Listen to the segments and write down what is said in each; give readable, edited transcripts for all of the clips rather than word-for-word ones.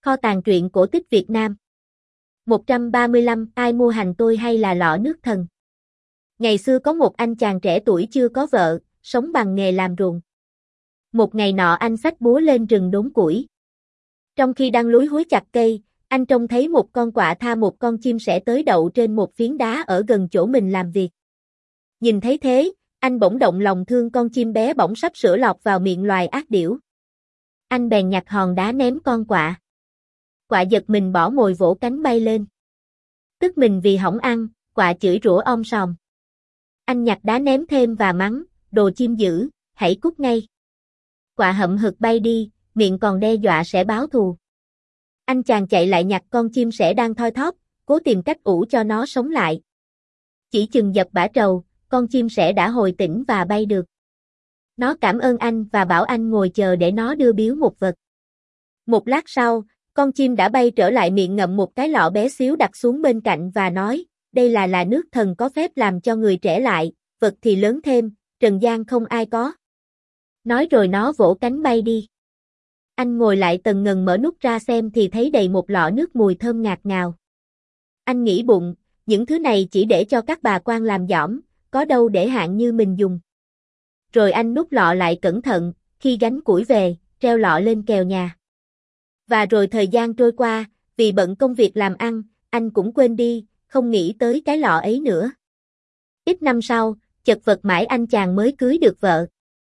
Kho tàng truyện cổ tích Việt Nam. 135, ai mua hành tôi hay là lọ nước thần? Ngày xưa có một anh chàng trẻ tuổi chưa có vợ, sống bằng nghề làm ruộng. Một ngày nọ anh xách búa lên rừng đốn củi. Trong khi đang lúi húi chặt cây, anh trông thấy một con quạ tha một con chim sẻ tới đậu trên một phiến đá ở gần chỗ mình làm việc. Nhìn thấy thế, anh bỗng động lòng thương con chim bé bỏng sắp sửa lọt vào miệng loài ác điểu. Anh bèn nhặt hòn đá ném con quạ. Quạ giật mình bỏ mồi vỗ cánh bay lên. Tức mình vì hỏng ăn, quạ chửi rủa om sòm. Anh nhặt đá ném thêm và mắng, đồ chim dữ, hãy cút ngay. Quạ hậm hực bay đi, miệng còn đe dọa sẽ báo thù. Anh chàng chạy lại nhặt con chim sẻ đang thoi thóp, cố tìm cách ủ cho nó sống lại. Chỉ chừng dập bã trầu, con chim sẻ đã hồi tỉnh và bay được. Nó cảm ơn anh và bảo anh ngồi chờ để nó đưa biếu một vật. Một lát sau, con chim đã bay trở lại miệng ngậm một cái lọ bé xíu đặt xuống bên cạnh và nói, đây là nước thần có phép làm cho người trẻ lại, vật thì lớn thêm, trần gian không ai có. Nói rồi nó vỗ cánh bay đi. Anh ngồi lại tần ngần mở nút ra xem thì thấy đầy một lọ nước mùi thơm ngạt ngào. Anh nghĩ bụng, những thứ này chỉ để cho các bà quan làm dỏm, có đâu để hạng như mình dùng. Rồi anh nút lọ lại cẩn thận, khi gánh củi về, treo lọ lên kèo nhà. Và rồi thời gian trôi qua, vì bận công việc làm ăn, anh cũng quên đi, không nghĩ tới cái lọ ấy nữa. Ít năm sau, chật vật mãi anh chàng mới cưới được vợ.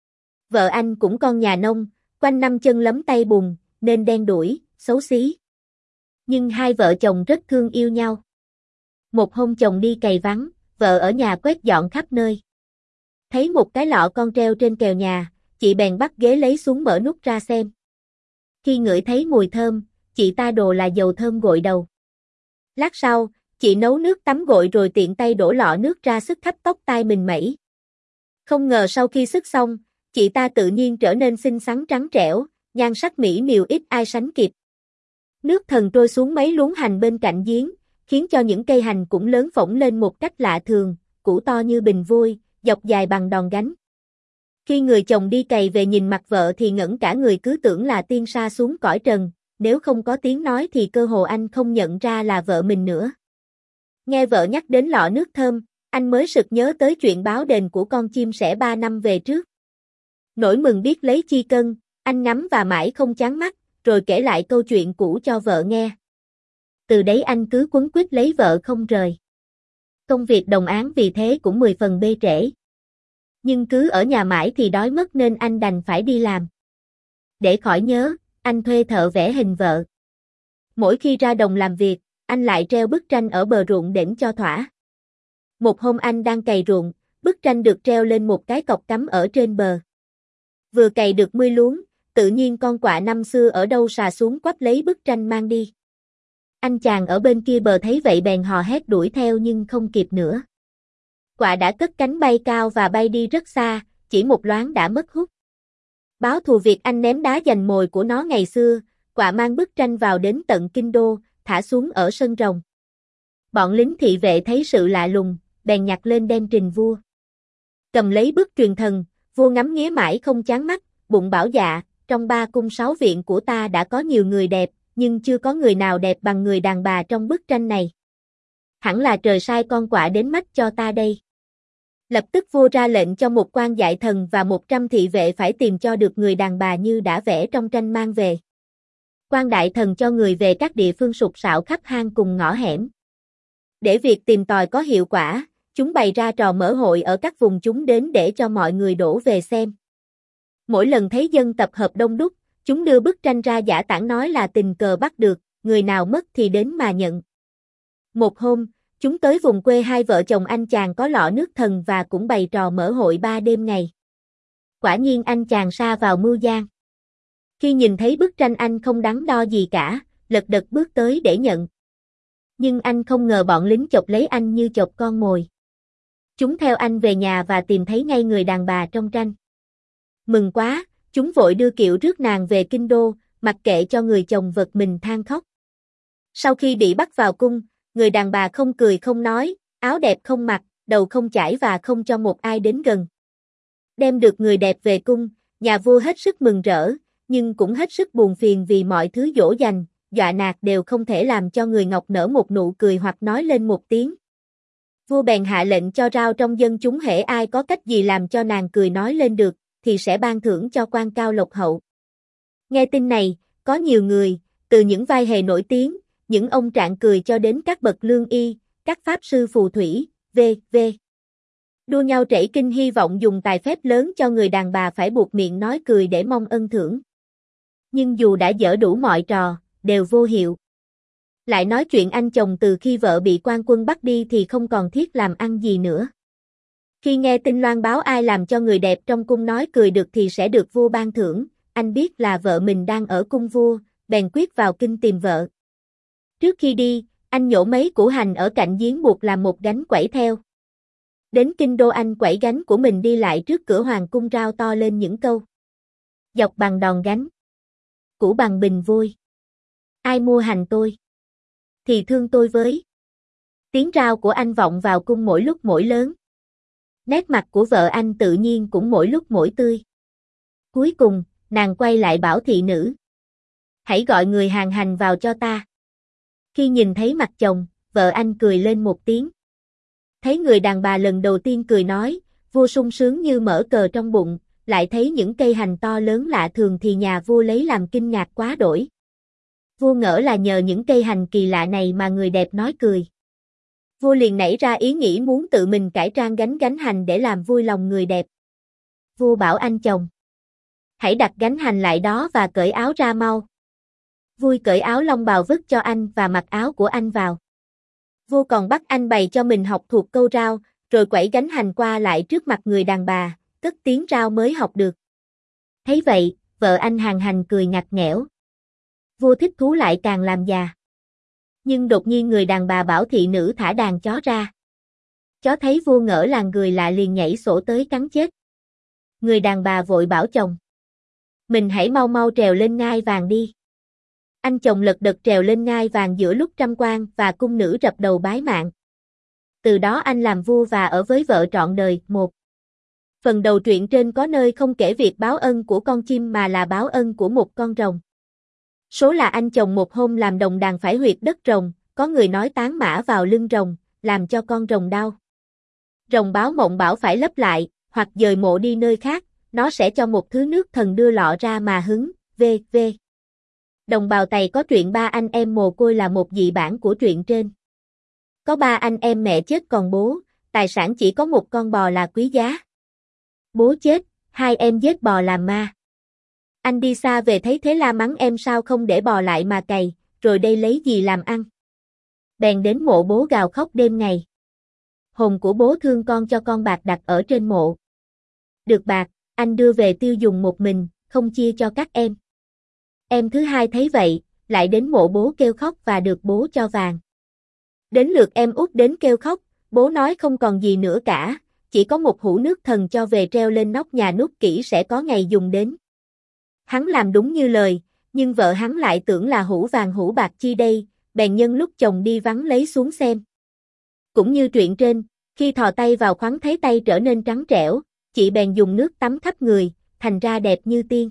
Vợ anh cũng con nhà nông, quanh năm chân lấm tay bùn, nên đen đủi, xấu xí. Nhưng hai vợ chồng rất thương yêu nhau. Một hôm chồng đi cày vắng, vợ ở nhà quét dọn khắp nơi. Thấy một cái lọ con treo trên kèo nhà, chị bèn bắt ghế lấy xuống mở nút ra xem. Khi ngửi thấy mùi thơm, chị ta đồ là dầu thơm gội đầu. Lát sau, chị nấu nước tắm gội rồi tiện tay đổ lọ nước ra sức khắp tóc tai mình mẩy. Không ngờ sau khi sức xong, chị ta tự nhiên trở nên xinh xắn trắng trẻo, nhan sắc mỹ miều ít ai sánh kịp. Nước thần trôi xuống mấy luống hành bên cạnh giếng, khiến cho những cây hành cũng lớn phổng lên một cách lạ thường, củ to như bình vôi, dọc dài bằng đòn gánh. Khi người chồng đi cày về nhìn mặt vợ thì ngẩn cả người, cứ tưởng là tiên sa xuống cõi trần, nếu không có tiếng nói thì cơ hồ anh không nhận ra là vợ mình nữa. Nghe vợ nhắc đến lọ nước thơm, anh mới sực nhớ tới chuyện báo đền của con chim sẻ 3 năm về trước. Nỗi mừng biết lấy chi cân, anh ngắm và mãi không chán mắt, rồi kể lại câu chuyện cũ cho vợ nghe. Từ đấy anh cứ quấn quýt lấy vợ không rời. Công việc đồng áng vì thế cũng 10 phần bê trễ. Nhưng cứ ở nhà mãi thì đói mất nên anh đành phải đi làm. Để khỏi nhớ, anh thuê thợ vẽ hình vợ. Mỗi khi ra đồng làm việc, anh lại treo bức tranh ở bờ ruộng đễnh cho thỏa. Một hôm anh đang cày ruộng, bức tranh được treo lên một cái cọc cắm ở trên bờ. Vừa cày được 10 luống, tự nhiên con quạ năm xưa ở đâu xà xuống quắp lấy bức tranh mang đi. Anh chàng ở bên kia bờ thấy vậy bèn hò hét đuổi theo nhưng không kịp nữa. Quạ đã cất cánh bay cao và bay đi rất xa, chỉ một loáng đã mất hút. Báo thù việc anh ném đá giành mồi của nó ngày xưa, quạ mang bức tranh vào đến tận kinh đô, thả xuống ở sân rồng. Bọn lính thị vệ thấy sự lạ lùng, bèn nhặt lên đem trình vua. Cầm lấy bức truyền thần, vua ngắm nghía mãi không chán mắt, bụng bảo dạ, trong 3 cung 6 viện của ta đã có nhiều người đẹp, nhưng chưa có người nào đẹp bằng người đàn bà trong bức tranh này. Hẳn là trời sai con quạ đến mắt cho ta đây. Lập tức vua ra lệnh cho một quan dạy thần và 100 thị vệ phải tìm cho được người đàn bà như đã vẽ trong tranh mang về. Quan đại thần cho người về các địa phương sục sạo khắp hang cùng ngõ hẻm. Để việc tìm tòi có hiệu quả, chúng bày ra trò mở hội ở các vùng chúng đến để cho mọi người đổ về xem. Mỗi lần thấy dân tập hợp đông đúc, chúng đưa bức tranh ra giả tảng nói là tình cờ bắt được, người nào mất thì đến mà nhận. Một hôm, chúng tới vùng quê hai vợ chồng anh chàng có lọ nước thần và cũng bày trò mở hội 3 đêm ngày. Quả nhiên anh chàng sa vào mưu gian. Khi nhìn thấy bức tranh anh không đắn đo gì cả, lật đật bước tới để nhận. Nhưng anh không ngờ bọn lính chộp lấy anh như chộp con mồi. Chúng theo anh về nhà và tìm thấy ngay người đàn bà trong tranh. Mừng quá, chúng vội đưa kiệu rước nàng về kinh đô, mặc kệ cho người chồng vật mình than khóc. Sau khi bị bắt vào cung, người đàn bà không cười không nói, áo đẹp không mặc, đầu không chải và không cho một ai đến gần. Đem được người đẹp về cung, nhà vua hết sức mừng rỡ, nhưng cũng hết sức buồn phiền vì mọi thứ dỗ dành, dọa nạt đều không thể làm cho người Ngọc nở một nụ cười hoặc nói lên một tiếng. Vua bèn hạ lệnh cho rao trong dân chúng hễ ai có cách gì làm cho nàng cười nói lên được, thì sẽ ban thưởng cho quan cao lộc hậu. Nghe tin này, có nhiều người, từ những vai hề nổi tiếng, những ông trạng cười cho đến các bậc lương y, các pháp sư phù thủy, v.v. đua nhau trẩy kinh hy vọng dùng tài phép lớn cho người đàn bà phải buộc miệng nói cười để mong ân thưởng. Nhưng dù đã dở đủ mọi trò, đều vô hiệu. Lại nói chuyện anh chồng từ khi vợ bị quan quân bắt đi thì không còn thiết làm ăn gì nữa. Khi nghe tin loan báo ai làm cho người đẹp trong cung nói cười được thì sẽ được vua ban thưởng, anh biết là vợ mình đang ở cung vua, bèn quyết vào kinh tìm vợ. Trước khi đi, anh nhổ mấy củ hành ở cạnh giếng buộc làm một gánh quẩy theo. Đến kinh đô anh quẩy gánh của mình đi lại trước cửa hoàng cung rao to lên những câu. Dọc bằng đòn gánh, củ bằng bình vôi. Ai mua hành tôi, thì thương tôi với. Tiếng rao của anh vọng vào cung mỗi lúc mỗi lớn. Nét mặt của vợ anh tự nhiên cũng mỗi lúc mỗi tươi. Cuối cùng, nàng quay lại bảo thị nữ. Hãy gọi người hàng hành vào cho ta. Khi nhìn thấy mặt chồng, vợ anh cười lên một tiếng. Thấy người đàn bà lần đầu tiên cười nói, vua sung sướng như mở cờ trong bụng, lại thấy những cây hành to lớn lạ thường thì nhà vua lấy làm kinh ngạc quá đổi. Vua ngỡ là nhờ những cây hành kỳ lạ này mà người đẹp nói cười. Vua liền nảy ra ý nghĩ muốn tự mình cải trang gánh hành để làm vui lòng người đẹp. Vua bảo anh chồng. Hãy đặt gánh hành lại đó và cởi áo ra mau. Vui cởi áo long bào vứt cho anh và mặc áo của anh vào. Vua còn bắt anh bày cho mình học thuộc câu rao, rồi quẩy gánh hành qua lại trước mặt người đàn bà, cất tiếng rao mới học được. Thấy vậy, vợ anh hàng hành cười ngặt nghẽo. Vua thích thú lại càng làm già. Nhưng đột nhiên người đàn bà bảo thị nữ thả đàn chó ra. Chó thấy vua ngỡ là người lạ liền nhảy sổ tới cắn chết. Người đàn bà vội bảo chồng. Mình hãy mau mau trèo lên ngai vàng đi. Anh chồng lật đật trèo lên ngai vàng giữa lúc trăm quan và cung nữ rập đầu bái mạng. Từ đó anh làm vua và ở với vợ trọn đời. 1. Phần đầu truyện trên có nơi không kể việc báo ân của con chim mà là báo ân của một con rồng. Số là anh chồng một hôm làm đồng đàn phải huyệt đất rồng, có người nói tán mã vào lưng rồng, làm cho con rồng đau. Rồng báo mộng bảo phải lấp lại, hoặc dời mộ đi nơi khác, nó sẽ cho một thứ nước thần đưa lọ ra mà hứng, v.v. Đồng bào Tày có truyện ba anh em mồ côi là một dị bản của truyện trên. Có ba anh em mẹ chết còn bố, tài sản chỉ có một con bò là quý giá. Bố chết, hai em giết bò làm ma. Anh đi xa về thấy thế la mắng em sao không để bò lại mà cày, rồi đây lấy gì làm ăn. Bèn đến mộ bố gào khóc đêm ngày. Hồn của bố thương con cho con bạc đặt ở trên mộ. Được bạc, anh đưa về tiêu dùng một mình, không chia cho các em. Em thứ hai thấy vậy, lại đến mộ bố kêu khóc và được bố cho vàng. Đến lượt em út đến kêu khóc, bố nói không còn gì nữa cả, chỉ có một hũ nước thần cho về treo lên nóc nhà nút kỹ sẽ có ngày dùng đến. Hắn làm đúng như lời, nhưng vợ hắn lại tưởng là hũ vàng hũ bạc chi đây, bèn nhân lúc chồng đi vắng lấy xuống xem. Cũng như truyện trên, khi thò tay vào khoắn thấy tay trở nên trắng trẻo, chị bèn dùng nước tắm khắp người, thành ra đẹp như tiên.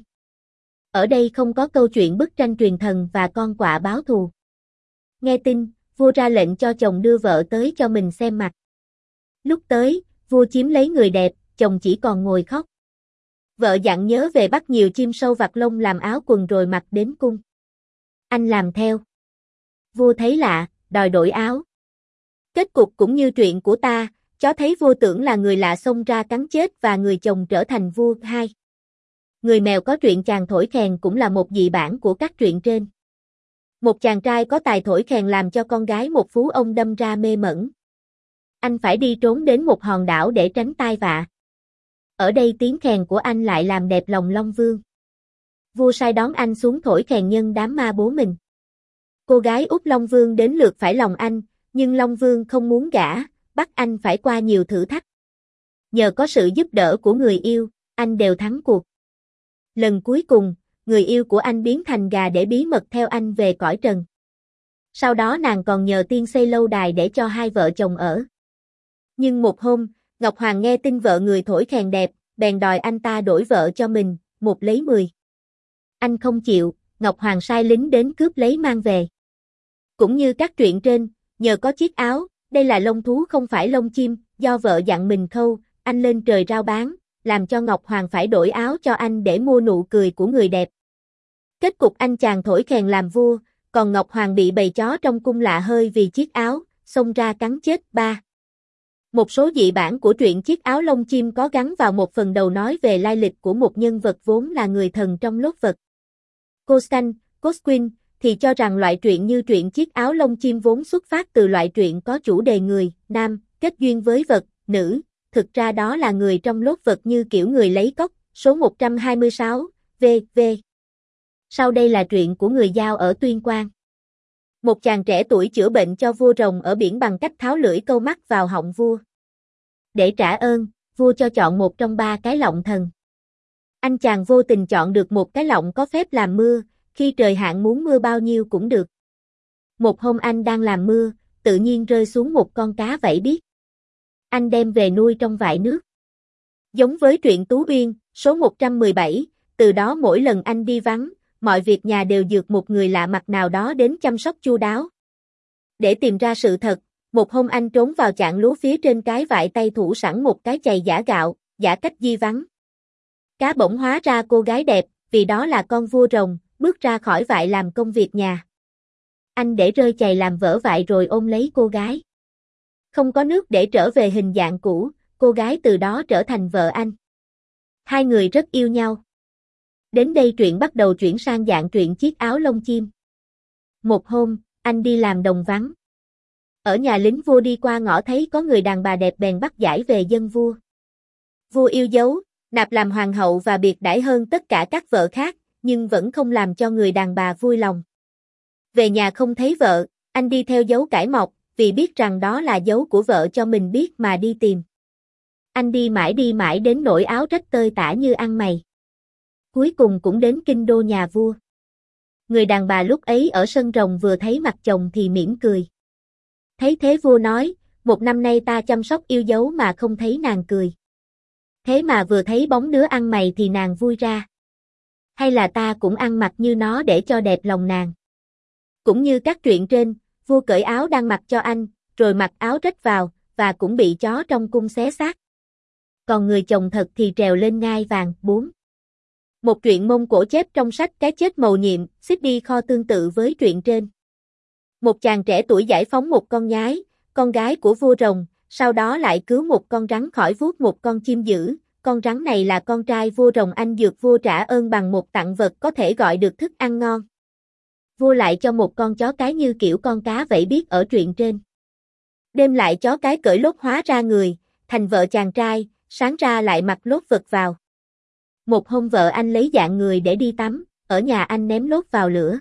Ở đây không có câu chuyện bức tranh truyền thần và con quạ báo thù. Nghe tin, vua ra lệnh cho chồng đưa vợ tới cho mình xem mặt. Lúc tới, vua chiếm lấy người đẹp, chồng chỉ còn ngồi khóc. Vợ dặn nhớ về bắt nhiều chim sâu vặt lông làm áo quần rồi mặc đến cung. Anh làm theo. Vua thấy lạ, đòi đổi áo. Kết cục cũng như truyện của ta, chó thấy vua tưởng là người lạ xông ra cắn chết và người chồng trở thành vua. 2. Người mèo có truyện chàng thổi kèn cũng là một dị bản của các truyện trên. Một chàng trai có tài thổi kèn làm cho con gái một phú ông đâm ra mê mẩn. Anh phải đi trốn đến một hòn đảo để tránh tai vạ. Ở đây tiếng kèn của anh lại làm đẹp lòng Long Vương. Vua sai đón anh xuống thổi kèn nhân đám ma bố mình. Cô gái út Long Vương đến lượt phải lòng anh, nhưng Long Vương không muốn gả, bắt anh phải qua nhiều thử thách. Nhờ có sự giúp đỡ của người yêu, anh đều thắng cuộc. Lần cuối cùng, người yêu của anh biến thành gà để bí mật theo anh về cõi trần. Sau đó nàng còn nhờ tiên xây lâu đài để cho hai vợ chồng ở. Nhưng một hôm, Ngọc Hoàng nghe tin vợ người thổi kèn đẹp, bèn đòi anh ta đổi vợ cho mình, 1 lấy 10. Anh không chịu, Ngọc Hoàng sai lính đến cướp lấy mang về. Cũng như các truyện trên, nhờ có chiếc áo, đây là lông thú không phải lông chim, do vợ dặn mình khâu, anh lên trời rao bán, làm cho Ngọc Hoàng phải đổi áo cho anh để mua nụ cười của người đẹp. Kết cục anh chàng thổi kèn làm vua, còn Ngọc Hoàng bị bầy chó trong cung lạ hơi vì chiếc áo, xông ra cắn chết. 3. Một số dị bản của truyện Chiếc áo lông chim có gắn vào một phần đầu nói về lai lịch của một nhân vật vốn là người thần trong lốt vật. Cosquin thì cho rằng loại truyện như truyện Chiếc áo lông chim vốn xuất phát từ loại truyện có chủ đề người, nam, kết duyên với vật, nữ, thực ra đó là người trong lốt vật như kiểu người lấy cốc, số 126, v.v. Sau đây là truyện của người Dao ở Tuyên Quang. Một chàng trẻ tuổi chữa bệnh cho vua rồng ở biển bằng cách tháo lưỡi câu mắt vào họng vua. Để trả ơn, vua cho chọn một trong 3 cái lọng thần. Anh chàng vô tình chọn được một cái lọng có phép làm mưa, khi trời hạn muốn mưa bao nhiêu cũng được. Một hôm anh đang làm mưa, tự nhiên rơi xuống một con cá vẫy biếc. Anh đem về nuôi trong vại nước. Giống với truyện Tú Uyên, số 117, từ đó mỗi lần anh đi vắng, mọi việc nhà đều dược một người lạ mặt nào đó đến chăm sóc chu đáo. Để tìm ra sự thật, một hôm anh trốn vào chạng lúa phía trên cái vại tay thủ sẵn một cái chày giả gạo, giả cách di vắng. Cá bỗng hóa ra cô gái đẹp, vì đó là con vua rồng, bước ra khỏi vại làm công việc nhà. Anh để rơi chày làm vỡ vại rồi ôm lấy cô gái. Không có nước để trở về hình dạng cũ, cô gái từ đó trở thành vợ anh. Hai người rất yêu nhau. Đến đây truyện bắt đầu chuyển sang dạng truyện Chiếc áo lông chim. Một hôm, anh đi làm đồng vắng. Ở nhà lính vua đi qua ngõ thấy có người đàn bà đẹp bèn bắt giải về dâng vua. Vua yêu dấu, nạp làm hoàng hậu và biệt đãi hơn tất cả các vợ khác, nhưng vẫn không làm cho người đàn bà vui lòng. Về nhà không thấy vợ, anh đi theo dấu cải mọc, vì biết rằng đó là dấu của vợ cho mình biết mà đi tìm. Anh đi mãi đến nỗi áo rách tơi tả như ăn mày. Cuối cùng cũng đến kinh đô nhà vua. Người đàn bà lúc ấy ở sân rồng vừa thấy mặt chồng thì mỉm cười. Thấy thế vua nói, 1 năm nay ta chăm sóc yêu dấu mà không thấy nàng cười. Thế mà vừa thấy bóng đứa ăn mày thì nàng vui ra. Hay là ta cũng ăn mặc như nó để cho đẹp lòng nàng. Cũng như các truyện trên, vua cởi áo đang mặc cho anh, rồi mặc áo rách vào, và cũng bị chó trong cung xé xác. Còn người chồng thật thì trèo lên ngai vàng. 4. Một truyện Mông Cổ chép trong sách Cái chết mầu nhiệm, CD kho tương tự với truyện trên. Một chàng trẻ tuổi giải phóng một con nhái, con gái của vua rồng, sau đó lại cứu một con rắn khỏi vuốt một con chim dữ. Con rắn này là con trai vua rồng, anh dược vua trả ơn bằng một tặng vật có thể gọi được thức ăn ngon. Vua lại cho một con chó cái như kiểu con cá vẫy biếc ở truyện trên. Đêm lại chó cái cởi lốt hóa ra người, thành vợ chàng trai, sáng ra lại mặc lốt vật vào. Một hôm vợ anh lấy dạng người để đi tắm, ở nhà anh ném lốt vào lửa.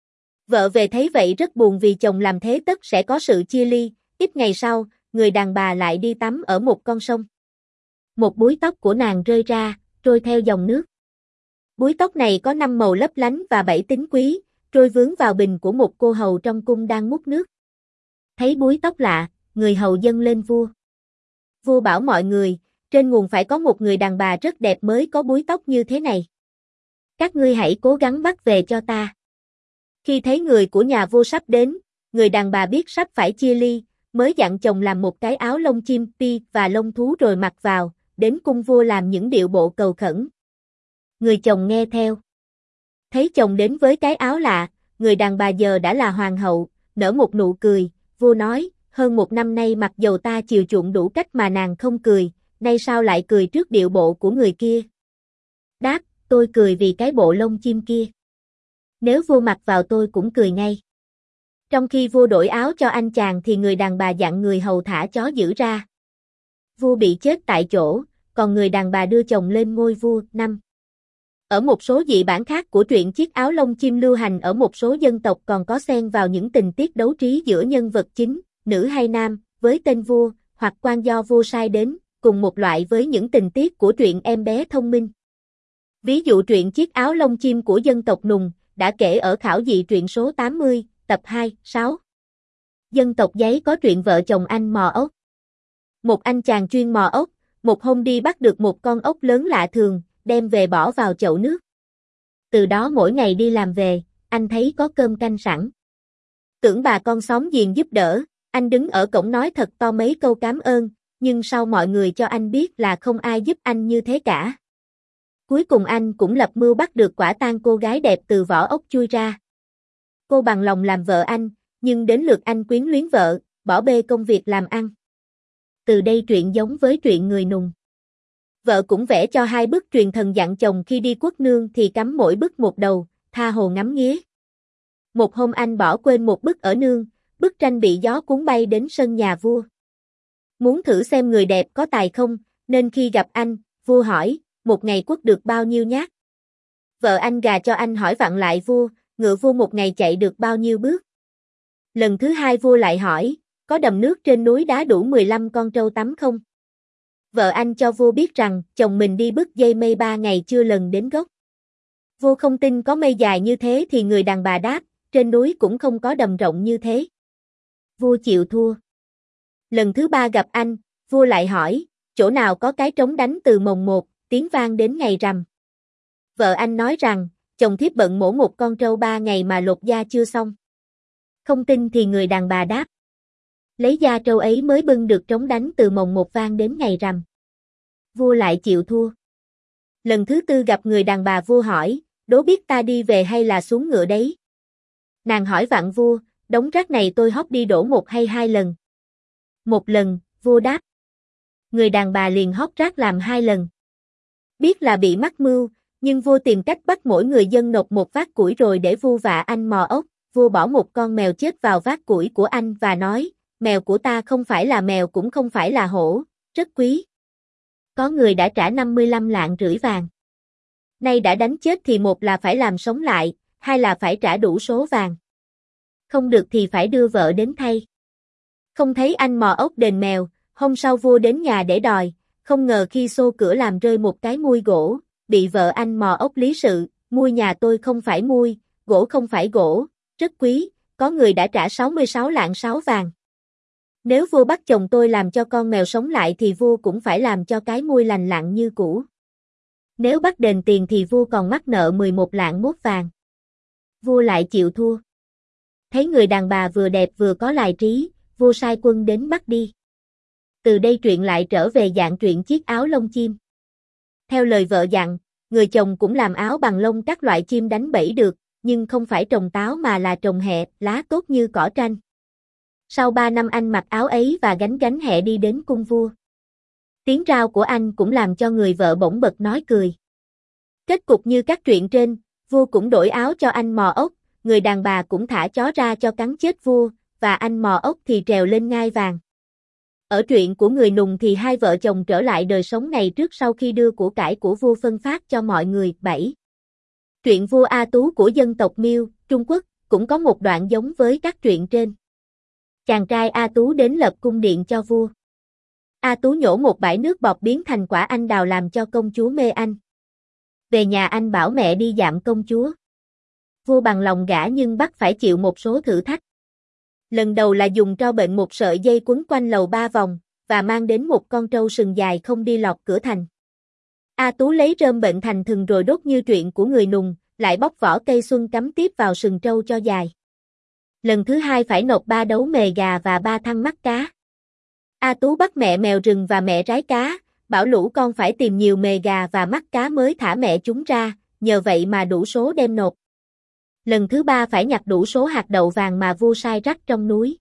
Vợ về thấy vậy rất buồn vì chồng làm thế tất sẽ có sự chia ly. Ít ngày sau, người đàn bà lại đi tắm ở một con sông. Một búi tóc của nàng rơi ra, trôi theo dòng nước. Búi tóc này có 5 màu lấp lánh và 7 tính quý, trôi vướng vào bình của một cô hầu trong cung đang múc nước. Thấy búi tóc lạ, người hầu dâng lên vua. Vua bảo mọi người, trên nguồn phải có một người đàn bà rất đẹp mới có búi tóc như thế này. Các ngươi hãy cố gắng bắt về cho ta. Khi thấy người của nhà vua sắp đến, người đàn bà biết sắp phải chia ly, mới dặn chồng làm một cái áo lông chim pi và lông thú rồi mặc vào, đến cung vua làm những điệu bộ cầu khẩn. Người chồng nghe theo. Thấy chồng đến với cái áo lạ, người đàn bà giờ đã là hoàng hậu, nở một nụ cười, vua nói, hơn 1 năm nay mặc dầu ta chiều chuộng đủ cách mà nàng không cười, nay sao lại cười trước điệu bộ của người kia? Đáp, tôi cười vì cái bộ lông chim kia. Nếu vua mặc vào tôi cũng cười ngay. Trong khi vua đổi áo cho anh chàng thì người đàn bà dặn người hầu thả chó dữ ra. Vua bị chết tại chỗ, còn người đàn bà đưa chồng lên ngôi vua. 5. Ở một số dị bản khác của truyện Chiếc áo lông chim lưu hành ở một số dân tộc còn có xen vào những tình tiết đấu trí giữa nhân vật chính, nữ hay nam, với tên vua, hoặc quan do vua sai đến, cùng một loại với những tình tiết của truyện Em bé thông minh. Ví dụ truyện Chiếc áo lông chim của dân tộc Nùng, đã kể ở khảo dị truyện số 80, tập 2, 6. Dân tộc Giấy có truyện vợ chồng anh mò ốc. Một anh chàng chuyên mò ốc, một hôm đi bắt được một con ốc lớn lạ thường, đem về bỏ vào chậu nước. Từ đó mỗi ngày đi làm về, anh thấy có cơm canh sẵn. Tưởng bà con xóm giềng giúp đỡ, anh đứng ở cổng nói thật to mấy câu cảm ơn, nhưng sau mọi người cho anh biết là không ai giúp anh như thế cả. Cuối cùng anh cũng lập mưu bắt được quả tang cô gái đẹp từ vỏ ốc chui ra. Cô bằng lòng làm vợ anh, nhưng đến lượt anh quyến luyến vợ, bỏ bê công việc làm ăn. Từ đây truyện giống với truyện người nùng. Vợ cũng vẽ cho 2 bức truyền thần dặn chồng khi đi quốc nương thì cắm mỗi bức một đầu, tha hồ ngắm nghía. Một hôm anh bỏ quên một bức ở nương, bức tranh bị gió cuốn bay đến sân nhà vua. Muốn thử xem người đẹp có tài không, nên khi gặp anh, vua hỏi, một ngày quất được bao nhiêu nhát? Vợ anh gà cho anh hỏi vặn lại vua, ngựa vua một ngày chạy được bao nhiêu bước? Lần thứ 2 vua lại hỏi, có đầm nước trên núi đá đủ 15 con trâu tắm không? Vợ anh cho vua biết rằng chồng mình đi bứt dây mây 3 ngày chưa lần đến gốc. Vua không tin có mây dài như thế thì người đàn bà đáp, trên núi cũng không có đầm rộng như thế. Vua chịu thua. Lần thứ 3 gặp anh, vua lại hỏi, chỗ nào có cái trống đánh từ mồng 1, tiếng vang đến ngày rằm. Vợ anh nói rằng, chồng thiếp bận mổ một con trâu 3 ngày mà lột da chưa xong. Không tin thì người đàn bà đáp. Lấy da trâu ấy mới bưng được trống đánh từ mồng 1 vang đến ngày rằm. Vua lại chịu thua. Lần thứ 4 gặp người đàn bà vua hỏi, đố biết ta đi về hay là xuống ngựa đấy? Nàng hỏi vặn vua, đống rác này tôi hóc đi đổ 1 hay 2 lần? 1 lần, vua đáp. Người đàn bà liền hóc rác làm 2 lần. Biết là bị mắc mưu, nhưng vua tìm cách bắt mỗi người dân nộp một vác củi rồi để vu vạ anh mò ốc. Vua bỏ một con mèo chết vào vác củi của anh và nói, mèo của ta không phải là mèo cũng không phải là hổ, rất quý. Có người đã trả 55 lạng rưỡi vàng. Nay đã đánh chết thì một là phải làm sống lại, hai là phải trả đủ số vàng. Không được thì phải đưa vợ đến thay. Không thấy anh mò ốc đền mèo, hôm sau vua đến nhà để đòi, không ngờ khi xô cửa làm rơi một cái mui gỗ, bị vợ anh mò ốc lý sự, mui nhà tôi không phải mui, gỗ không phải gỗ, rất quý, có người đã trả 66 lạng 6 vàng. Nếu vua bắt chồng tôi làm cho con mèo sống lại thì vua cũng phải làm cho cái mui lành lặn như cũ. Nếu bắt đền tiền thì vua còn mắc nợ 11 lạng mốt vàng. Vua lại chịu thua. Thấy người đàn bà vừa đẹp vừa có tài trí, vua sai quân đến bắt đi. Từ đây truyện lại trở về dạng truyện chiếc áo lông chim. Theo lời vợ dặn, người chồng cũng làm áo bằng lông các loại chim đánh bẫy được, nhưng không phải trồng táo mà là trồng hẹ, lá tốt như cỏ tranh. Sau 3 năm anh mặc áo ấy và gánh gánh hẹ đi đến cung vua. Tiếng rao của anh cũng làm cho người vợ bỗng bật nói cười. Kết cục như các truyện trên, vua cũng đổi áo cho anh mò ốc, người đàn bà cũng thả chó ra cho cắn chết vua, và anh mò ốc thì trèo lên ngai vàng. Ở truyện của người nùng thì 2 vợ chồng trở lại đời sống ngày trước sau khi đưa của cải của vua phân phát cho mọi người. 7. Truyện vua A Tú của dân tộc Miêu, Trung Quốc, cũng có một đoạn giống với các truyện trên. Chàng trai A Tú đến lập cung điện cho vua. A Tú nhổ một bãi nước bọt biến thành quả anh đào làm cho công chúa mê anh. Về nhà anh bảo mẹ đi dạm công chúa. Vua bằng lòng gả nhưng bắt phải chịu một số thử thách. Lần đầu là dùng tro bệnh một sợi dây quấn quanh lầu 3 vòng, và mang đến một con trâu sừng dài không đi lọt cửa thành. A Tú lấy rơm bệnh thành thừng rồi đốt như truyện của người nùng, lại bóc vỏ cây xuân cắm tiếp vào sừng trâu cho dài. Lần thứ 2 phải nộp 3 đấu mề gà và 3 thăng mắt cá. A Tú bắt mẹ mèo rừng và mẹ rái cá, bảo lũ con phải tìm nhiều mề gà và mắt cá mới thả mẹ chúng ra, nhờ vậy mà đủ số đem nộp. Lần thứ 3 phải nhặt đủ số hạt đậu vàng mà vua sai rắc trong núi.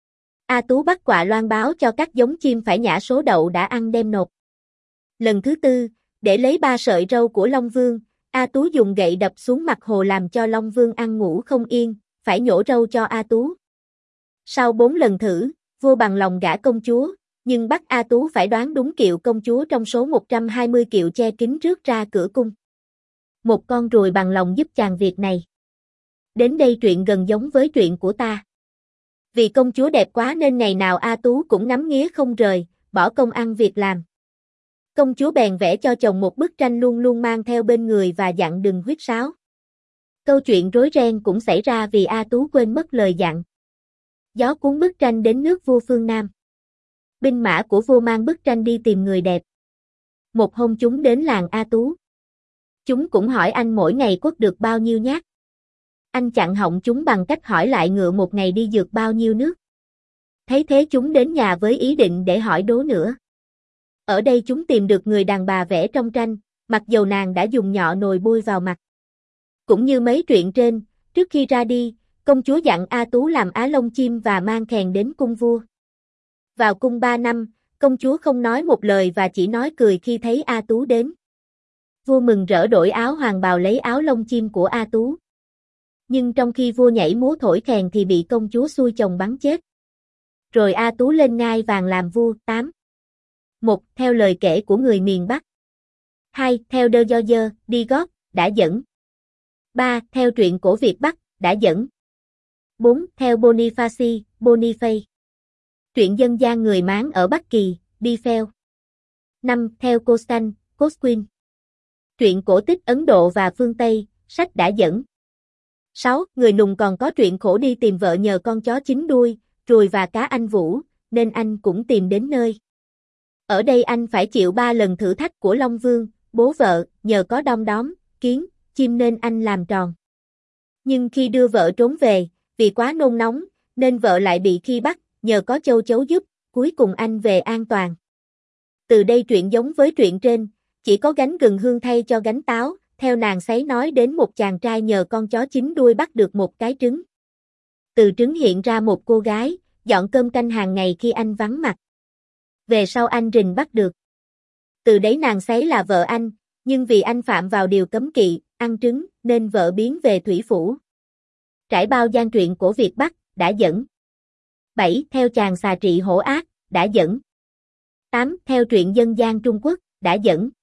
A Tú bắt quạ loan báo cho các giống chim phải nhả số đậu đã ăn đem nộp. Lần thứ 4, để lấy 3 sợi râu của Long Vương, A Tú dùng gậy đập xuống mặt hồ làm cho Long Vương ăn ngủ không yên, phải nhổ râu cho A Tú. Sau 4 lần thử, vua bằng lòng gả công chúa, nhưng bắt A Tú phải đoán đúng kiệu công chúa trong số 120 kiệu che kín rước ra cửa cung. Một con ruồi bằng lòng giúp chàng việc này. Đến đây truyện gần giống với truyện của ta. Vì công chúa đẹp quá nên ngày nào A Tú cũng ngắm nghía không rời, bỏ công ăn việc làm. Công chúa bèn vẽ cho chồng một bức tranh luôn luôn mang theo bên người và dặn đừng huýt sáo. Câu chuyện rối ren cũng xảy ra vì A Tú quên mất lời dặn. Gió cuốn bức tranh đến nước vua phương Nam. Binh mã của vua mang bức tranh đi tìm người đẹp. Một hôm chúng đến làng A Tú. Chúng cũng hỏi anh mỗi ngày quất được bao nhiêu nhát. anh chặn họng chúng bằng cách hỏi lại ngựa một ngày đi dược bao nhiêu nước. Thấy thế chúng đến nhà với ý định để hỏi đố nữa. Ở đây chúng tìm được người đàn bà vẽ trong tranh, mặc dầu nàng đã dùng nhọ nồi bôi vào mặt. Cũng như mấy chuyện trên, trước khi ra đi, công chúa dặn A Tú làm á lông chim và mang kèn đến cung vua. Vào cung 3 năm, công chúa không nói một lời và chỉ nói cười khi thấy A Tú đến. Vua mừng rỡ đổi áo hoàng bào lấy áo lông chim của A Tú. Nhưng trong khi vua nhảy múa thổi kèn thì bị công chúa xui chồng bắn chết. Rồi A Tú lên ngai vàng làm vua. 8. 1. Theo lời kể của người miền Bắc. 2. Theo De George Digot đã dẫn. 3. Theo truyện cổ Việt Bắc đã dẫn. 4. Theo Boniface. Truyện dân gian người Mán ở Bắc Kỳ, Bifel. 5. Theo Cosquin. Truyện cổ tích Ấn Độ và phương Tây, sách đã dẫn. 6. Người nùng còn có truyện khổ đi tìm vợ nhờ con chó 9 đuôi, ruồi và cá anh Vũ, nên anh cũng tìm đến nơi. Ở đây anh phải chịu 3 lần thử thách của Long Vương, bố vợ, nhờ có đom đóm, kiến, chim nên anh làm tròn. Nhưng khi đưa vợ trốn về, vì quá nôn nóng, nên vợ lại bị khi bắt, nhờ có châu chấu giúp, cuối cùng anh về an toàn. Từ đây truyện giống với truyện trên, chỉ có gánh gừng hương thay cho gánh táo, theo nàng sấy nói đến một chàng trai nhờ con chó 9 đuôi bắt được một cái trứng. Từ trứng hiện ra một cô gái, dọn cơm canh hàng ngày khi anh vắng mặt. Về sau anh rình bắt được. Từ đấy nàng sấy là vợ anh, nhưng vì anh phạm vào điều cấm kỵ, ăn trứng, nên vợ biến về thủy phủ. Trải bao gian truyện của Việt Bắc, đã dẫn. 7. Theo chàng xà trị hổ ác, đã dẫn. 8. Theo truyện dân gian Trung Quốc, đã dẫn.